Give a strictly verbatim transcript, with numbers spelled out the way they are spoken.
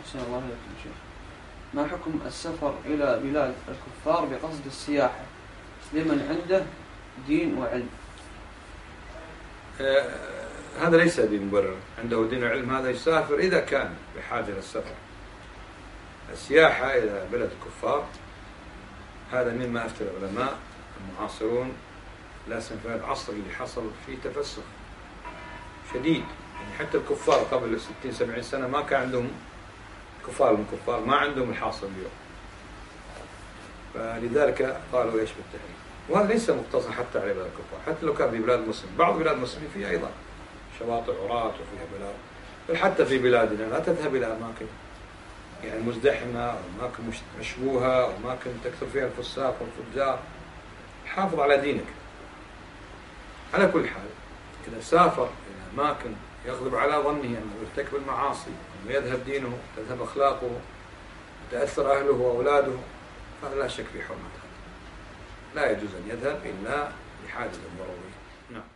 أحسن الله إليكم شيخ. ما حكم السفر إلى بلاد الكفار بقصد السياحة لمن عنده دين وعلم؟ آه هذا ليس بمبرر. عنده دين وعلم هذا يسافر إذا كان بحاجة للسفر. السياحة إلى بلد الكفار هذا مما أفتى العلماء المعاصرون، لا سيما في العصر اللي حصل فيه تفسخ شديد. يعني حتى الكفار قبل ستين سبعين سنة ما كان عندهم كفار من كفار، ما عندهم الحاصل اليوم، فلذلك قالوا ايش بالتحريم. وهذا ليس مقتصر حتى على بلاد الكفار، حتى لو كان في بلاد المسلمين، بعض بلاد المسلمين فيها أيضا شواطئ عراة وفيها بلاد، بل حتى في بلادنا لا تذهب إلى أماكن يعني مزدحمة وأماكن مشبوهة وأماكن تكثر فيها الفساق والفجار. حافظ على دينك. على كل حال إذا سافر إلى أماكن يغلب على ظنه أنه يرتكب المعاصي ويذهب دينه تذهب أخلاقه وتأثر أهله وأولاده، هذا لا شك في حرمة هذا. لا يجوز أن يذهب إلا لحاجة ضرورية. نعم.